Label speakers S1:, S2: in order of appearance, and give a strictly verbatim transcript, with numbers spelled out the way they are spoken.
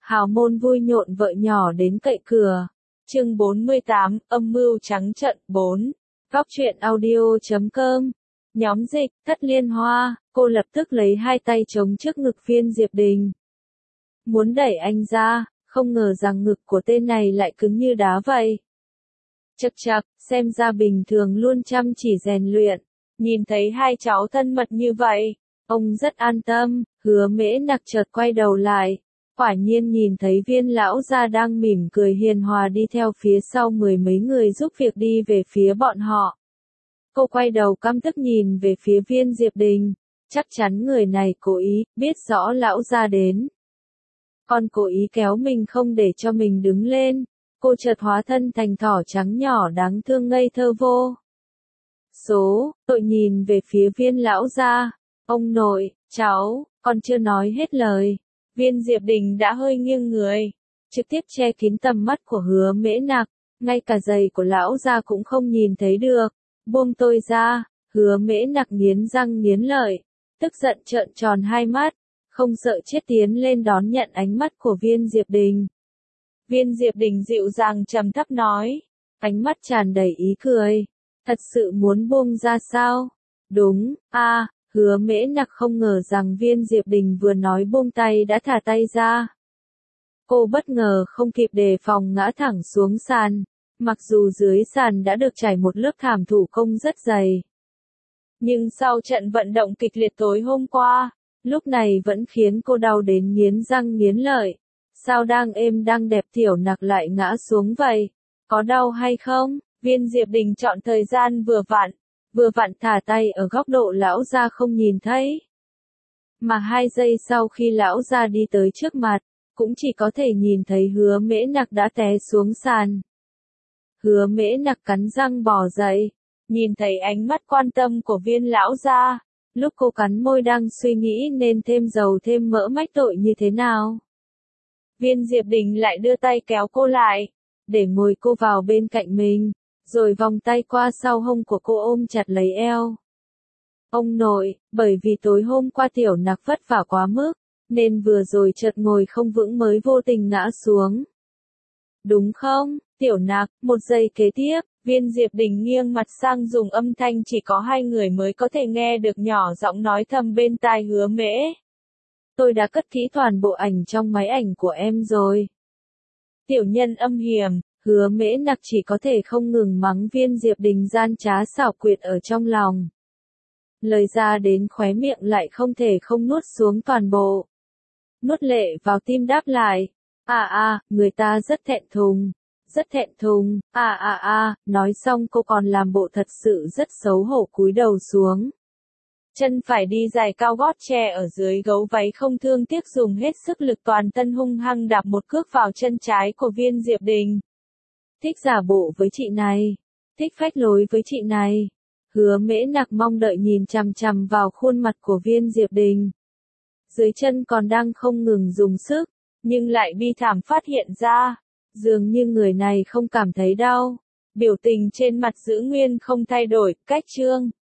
S1: hào môn vui nhộn vợ nhỏ đến cậy cửa. Chương bốn mươi tám, âm mưu trắng trợn bốn. Góc truyện audio chấm com. Nhóm dịch, Thất Liên Hoa, cô lập tức lấy hai tay chống trước ngực Viên Diệp Đình. Muốn đẩy anh ra, không ngờ rằng ngực của tên này lại cứng như đá vậy. Chậc chậc, xem ra bình thường luôn chăm chỉ rèn luyện. Nhìn thấy hai cháu thân mật như vậy, ông rất an tâm. Hứa Mễ Nặc chợt quay đầu lại, quả nhiên nhìn thấy Viên lão gia đang mỉm cười hiền hòa đi theo phía sau mười mấy người giúp việc đi về phía bọn họ. Cô quay đầu căm tức nhìn về phía Viên Diệp Đình, chắc chắn người này cố ý, biết rõ lão gia đến. Còn cố ý kéo mình không để cho mình đứng lên, cô chợt hóa thân thành thỏ trắng nhỏ đáng thương ngây thơ vô số, tội nhìn về phía Viên lão gia. Ông nội, cháu, còn chưa nói hết lời. Viên Diệp Đình đã hơi nghiêng người, trực tiếp che kín tầm mắt của Hứa Mễ Nặc, ngay cả giày của lão gia cũng không nhìn thấy được. Buông tôi ra. Hứa Mễ Nặc nghiến răng nghiến lợi, tức giận trợn tròn hai mắt, không sợ chết tiến lên đón nhận ánh mắt của Viên Diệp Đình. Viên Diệp Đình dịu dàng trầm thấp nói, ánh mắt tràn đầy ý cười, thật sự muốn buông ra sao? Đúng, a. À, Hứa Mễ Nặc không ngờ rằng Viên Diệp Đình vừa nói buông tay đã thả tay ra. Cô bất ngờ không kịp đề phòng ngã thẳng xuống sàn, mặc dù dưới sàn đã được trải một lớp thảm thủ công rất dày. Nhưng sau trận vận động kịch liệt tối hôm qua, lúc này vẫn khiến cô đau đến nghiến răng nghiến lợi. Sao đang êm đang đẹp Tiểu Nặc lại ngã xuống vậy? Có đau hay không? Viên Diệp Đình chọn thời gian vừa vặn, vừa vặn thả tay ở góc độ lão gia không nhìn thấy. Mà hai giây sau khi lão gia đi tới trước mặt, cũng chỉ có thể nhìn thấy Hứa Mễ Nặc đã té xuống sàn. Hứa Mễ Nặc cắn răng bò dậy, nhìn thấy ánh mắt quan tâm của Viên lão gia, lúc cô cắn môi đang suy nghĩ nên thêm dầu thêm mỡ mách tội như thế nào. Viên Diệp Đình lại đưa tay kéo cô lại, để ngồi cô vào bên cạnh mình, rồi vòng tay qua sau hông của cô ôm chặt lấy eo. Ông nội, bởi vì tối hôm qua Tiểu Nặc vất vả quá mức, nên vừa rồi chợt ngồi không vững mới vô tình ngã xuống. Đúng không, Tiểu Nặc? Một giây kế tiếp, Viên Diệp Đình nghiêng mặt sang dùng âm thanh chỉ có hai người mới có thể nghe được nhỏ giọng nói thầm bên tai Hứa Mễ. Tôi đã cất kỹ toàn bộ ảnh trong máy ảnh của em rồi. Tiểu nhân âm hiểm. Hứa Mễ Nặc chỉ có thể không ngừng mắng Viên Diệp Đình gian trá xảo quyệt ở trong lòng. Lời ra đến khóe miệng lại không thể không nuốt xuống toàn bộ. Nuốt lệ vào tim đáp lại. À à, người ta rất thẹn thùng. Rất thẹn thùng. À à à, nói xong cô còn làm bộ thật sự rất xấu hổ cúi đầu xuống. Chân phải đi giày cao gót che ở dưới gấu váy không thương tiếc dùng hết sức lực toàn thân hung hăng đạp một cước vào chân trái của Viên Diệp Đình. Thích giả bộ với chị này, thích phách lối với chị này. Hứa Mễ Nặc mong đợi nhìn chằm chằm vào khuôn mặt của Viên Diệp Đình. Dưới chân còn đang không ngừng dùng sức, nhưng lại bi thảm phát hiện ra, dường như người này không cảm thấy đau. Biểu tình trên mặt giữ nguyên không thay đổi, cách chương.